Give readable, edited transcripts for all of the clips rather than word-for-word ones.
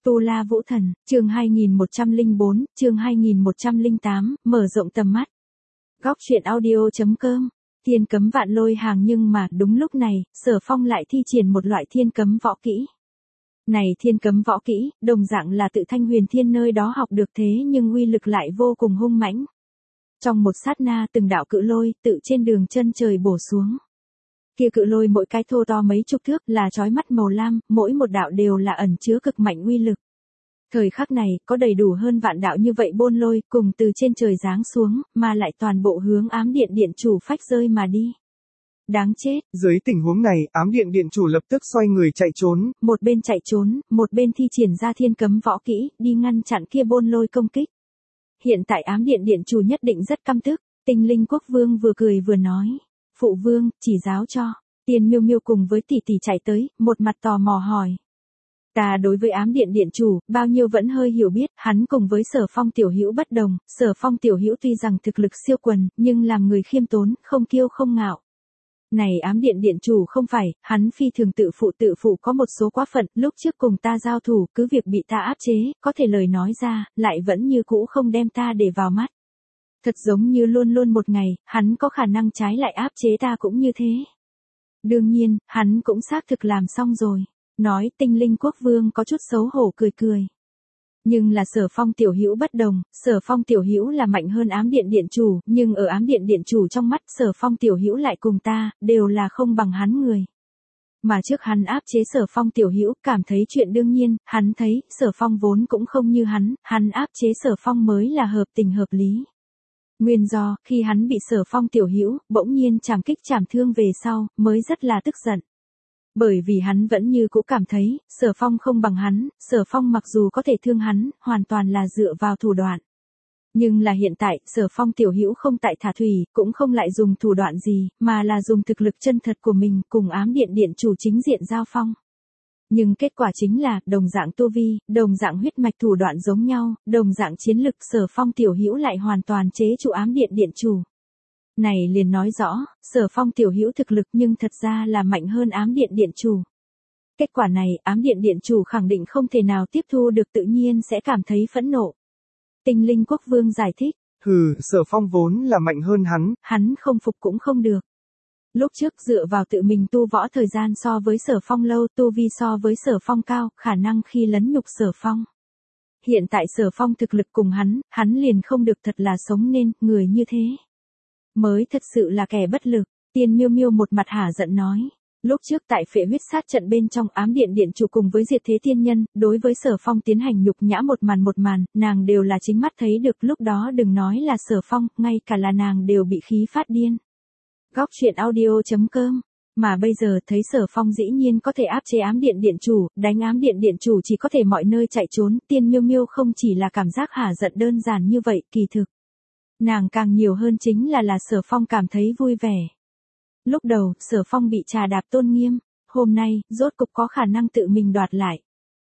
Tu La Vũ Thần, chương 2104, chương 2108, mở rộng tầm mắt. Góc truyện audio.com. Thiên cấm vạn lôi hàng, nhưng mà đúng lúc này, Sở Phong lại thi triển một loại thiên cấm võ kỹ. Này thiên cấm võ kỹ, đồng dạng là tự Thanh Huyền Thiên nơi đó học được, thế nhưng uy lực lại vô cùng hung mãnh. Trong một sát na, từng đạo cự lôi tự trên đường chân trời bổ xuống. Kia cự lôi mỗi cái thô to mấy chục thước, là chói mắt màu lam, mỗi một đạo đều là ẩn chứa cực mạnh uy lực. Thời khắc này, có đầy đủ hơn vạn đạo như vậy bôn lôi, cùng từ trên trời giáng xuống, mà lại toàn bộ hướng ám điện điện chủ phách rơi mà đi. Đáng chết. Dưới tình huống này, ám điện điện chủ lập tức xoay người chạy trốn. Một bên chạy trốn, một bên thi triển ra thiên cấm võ kỹ, đi ngăn chặn kia bôn lôi công kích. Hiện tại ám điện điện chủ nhất định rất căm tức. Tinh Linh Quốc Vương vừa cười vừa nói. Phụ vương, chỉ giáo cho. Tiên Miêu Miêu cùng với tỷ tỷ chạy tới, một mặt tò mò hỏi. Ta đối với ám điện điện chủ, bao nhiêu vẫn hơi hiểu biết, hắn cùng với Sở Phong tiểu hữu bất đồng, Sở Phong tiểu hữu tuy rằng thực lực siêu quần, nhưng làm người khiêm tốn, không kiêu không ngạo. Này ám điện điện chủ không phải, hắn phi thường tự phụ có một số quá phận, lúc trước cùng ta giao thủ, cứ việc bị ta áp chế, có thể lời nói ra, lại vẫn như cũ không đem ta để vào mắt. Thật giống như luôn luôn một ngày, hắn có khả năng trái lại áp chế ta cũng như thế. Đương nhiên, hắn cũng xác thực làm xong rồi. Nói Tinh Linh Quốc Vương có chút xấu hổ cười cười. Nhưng là Sở Phong tiểu hữu bất đồng, Sở Phong tiểu hữu là mạnh hơn ám điện điện chủ, nhưng ở ám điện điện chủ trong mắt Sở Phong tiểu hữu lại cùng ta, đều là không bằng hắn người. Mà trước hắn áp chế Sở Phong tiểu hữu, cảm thấy chuyện đương nhiên, hắn thấy, Sở Phong vốn cũng không như hắn áp chế Sở Phong mới là hợp tình hợp lý. Nguyên do, khi hắn bị Sở Phong tiểu hữu, bỗng nhiên chảm kích chảm thương về sau, mới rất là tức giận. Bởi vì hắn vẫn như cũ cảm thấy, Sở Phong không bằng hắn, Sở Phong mặc dù có thể thương hắn, hoàn toàn là dựa vào thủ đoạn. Nhưng là hiện tại, Sở Phong tiểu hữu không tại thả thủy, cũng không lại dùng thủ đoạn gì, mà là dùng thực lực chân thật của mình cùng ám điện điện chủ chính diện giao phong. Nhưng kết quả chính là, đồng dạng tu vi, đồng dạng huyết mạch thủ đoạn giống nhau, đồng dạng chiến lực, Sở Phong tiểu hữu lại hoàn toàn chế trụ ám điện điện chủ. Này liền nói rõ, Sở Phong tiểu hữu thực lực nhưng thật ra là mạnh hơn ám điện điện chủ. Kết quả này, ám điện điện chủ khẳng định không thể nào tiếp thu được, tự nhiên sẽ cảm thấy phẫn nộ. Tinh Linh Quốc Vương giải thích. Sở Phong vốn là mạnh hơn hắn không phục cũng không được. Lúc trước dựa vào tự mình tu võ thời gian so với Sở Phong lâu, tu vi so với Sở Phong cao, khả năng khi lấn nhục Sở Phong. Hiện tại Sở Phong thực lực cùng hắn liền không được, thật là sống nên, người như thế mới thật sự là kẻ bất lực. Tiên Miêu Miêu một mặt hả giận nói. Lúc trước tại Phệ Huyết Sát trận bên trong, ám điện điện chủ cùng với Diệt Thế Tiên Nhân, đối với Sở Phong tiến hành nhục nhã một màn, nàng đều là chính mắt thấy được, lúc đó đừng nói là Sở Phong, ngay cả là nàng đều bị khí phát điên. Góc truyện audio.com. Mà bây giờ thấy Sở Phong dĩ nhiên có thể áp chế ám điện điện chủ, đánh ám điện điện chủ chỉ có thể mọi nơi chạy trốn, Tiên Miêu Miêu không chỉ là cảm giác hả giận đơn giản như vậy, kỳ thực nàng càng nhiều hơn chính là Sở Phong cảm thấy vui vẻ. Lúc đầu, Sở Phong bị trà đạp tôn nghiêm, hôm nay, rốt cục có khả năng tự mình đoạt lại.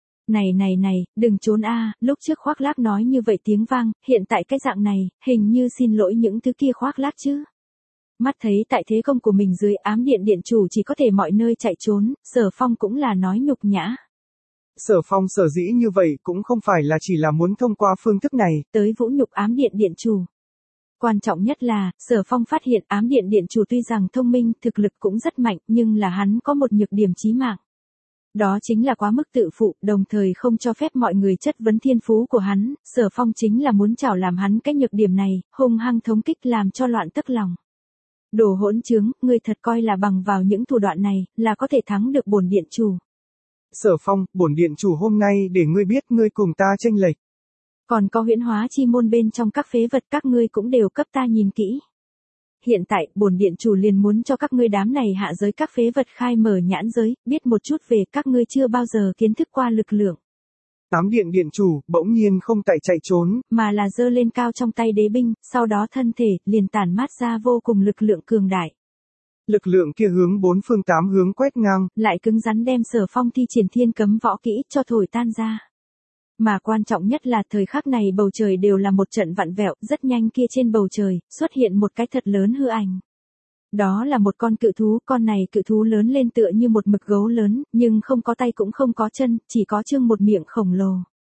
Này, đừng trốn a, lúc trước khoác lác nói như vậy tiếng vang, hiện tại cái dạng này, hình như xin lỗi những thứ kia khoác lác chứ. Mắt thấy tại thế công của mình dưới, ám điện điện chủ chỉ có thể mọi nơi chạy trốn, Sở Phong cũng là nói nhục nhã. Sở Phong sở dĩ như vậy cũng không phải là chỉ là muốn thông qua phương thức này tới vũ nhục ám điện điện chủ. Quan trọng nhất là, Sở Phong phát hiện ám điện điện chủ tuy rằng thông minh, thực lực cũng rất mạnh, nhưng là hắn có một nhược điểm chí mạng. Đó chính là quá mức tự phụ, đồng thời không cho phép mọi người chất vấn thiên phú của hắn, Sở Phong chính là muốn trảo làm hắn cái nhược điểm này, hung hăng thống kích làm cho loạn tức lòng. Đồ hỗn trướng, ngươi thật coi là bằng vào những thủ đoạn này, là có thể thắng được bổn điện chủ. Sở Phong, bổn điện chủ hôm nay để ngươi biết ngươi cùng ta chênh lệch. Còn có huyễn hóa chi môn bên trong các phế vật các ngươi cũng đều cấp ta nhìn kỹ. Hiện tại, bổn điện chủ liền muốn cho các ngươi đám này hạ giới các phế vật khai mở nhãn giới, biết một chút về các ngươi chưa bao giờ kiến thức qua lực lượng. Ám điện điện chủ, bỗng nhiên không tại chạy trốn, mà là giơ lên cao trong tay đế binh, sau đó thân thể, liền tản mát ra vô cùng lực lượng cường đại. Lực lượng kia hướng bốn phương tám hướng quét ngang, lại cứng rắn đem Sở Phong thi triển thiên cấm võ kỹ cho thổi tan ra. Mà quan trọng nhất là thời khắc này bầu trời đều là một trận vặn vẹo, rất nhanh kia trên bầu trời, xuất hiện một cái thật lớn hư ảnh. Đó là một con cự thú, con này cự thú lớn lên tựa như một mực gấu lớn, nhưng không có tay cũng không có chân, chỉ có trương một miệng khổng lồ.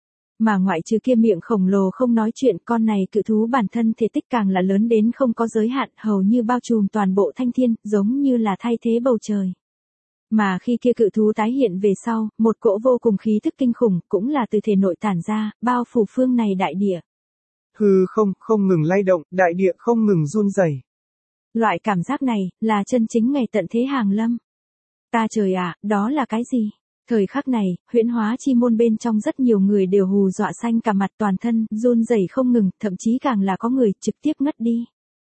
Mà ngoại trừ kia miệng khổng lồ không nói chuyện, con này cự thú bản thân thể tích càng là lớn đến không có giới hạn, hầu như bao trùm toàn bộ thanh thiên, giống như là thay thế bầu trời. Mà khi kia cự thú tái hiện về sau, một cỗ vô cùng khí thức kinh khủng, cũng là từ thể nội tản ra, bao phủ phương này đại địa. Hư không ngừng lay động, đại địa không ngừng run rẩy. Loại cảm giác này, là chân chính ngày tận thế hàng lâm. Ta trời ạ, đó là cái gì? Thời khắc này, huyễn hóa chi môn bên trong rất nhiều người đều hù dọa xanh cả mặt, toàn thân, run rẩy không ngừng, thậm chí càng là có người trực tiếp ngất đi.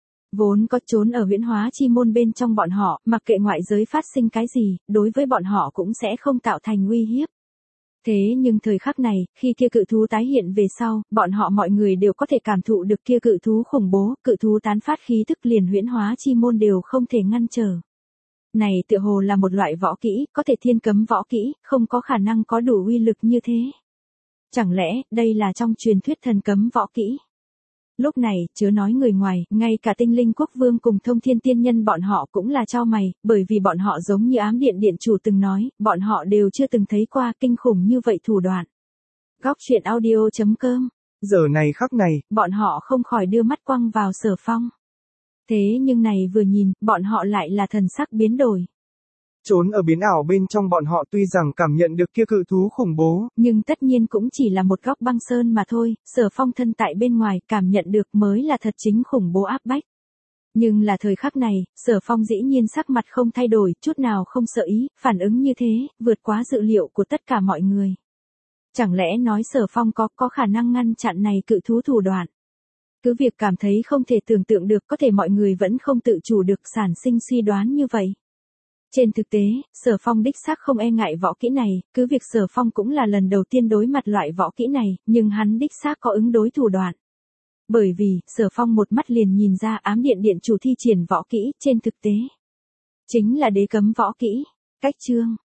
Vốn có trốn ở huyễn hóa chi môn bên trong bọn họ, mặc kệ ngoại giới phát sinh cái gì, đối với bọn họ cũng sẽ không tạo thành uy hiếp. Thế nhưng thời khắc này, khi kia cự thú tái hiện về sau, bọn họ mọi người đều có thể cảm thụ được kia cự thú khủng bố, cự thú tán phát khí tức liền huyễn hóa chi môn đều không thể ngăn trở. Này tựa hồ là một loại võ kỹ, có thể thiên cấm võ kỹ, không có khả năng có đủ uy lực như thế. Chẳng lẽ, đây là trong truyền thuyết thần cấm võ kỹ? Lúc này, chớ nói người ngoài, ngay cả tinh linh quốc vương cùng thông thiên tiên nhân bọn họ cũng là chau mày, bởi vì bọn họ giống như ám điện điện chủ từng nói, bọn họ đều chưa từng thấy qua kinh khủng như vậy thủ đoạn. Góc truyện audio.com. Giờ này khắc này, bọn họ không khỏi đưa mắt quăng vào Sở Phong. Thế nhưng này vừa nhìn, bọn họ lại là thần sắc biến đổi. Trốn ở biến ảo bên trong bọn họ tuy rằng cảm nhận được kia cự thú khủng bố, nhưng tất nhiên cũng chỉ là một góc băng sơn mà thôi, Sở Phong thân tại bên ngoài cảm nhận được mới là thật chính khủng bố áp bách. Nhưng là thời khắc này, Sở Phong dĩ nhiên sắc mặt không thay đổi, chút nào không sợ ý, phản ứng như thế, vượt quá dự liệu của tất cả mọi người. Chẳng lẽ nói Sở Phong có khả năng ngăn chặn này cự thú thủ đoạn? Cứ việc cảm thấy không thể tưởng tượng được, có thể mọi người vẫn không tự chủ được sản sinh suy đoán như vậy. Trên thực tế, Sở Phong đích xác không e ngại võ kỹ này, cứ việc Sở Phong cũng là lần đầu tiên đối mặt loại võ kỹ này, nhưng hắn đích xác có ứng đối thủ đoạn. Bởi vì, Sở Phong một mắt liền nhìn ra ám điện điện chủ thi triển võ kỹ, trên thực tế chính là đế cấm võ kỹ. Cách chương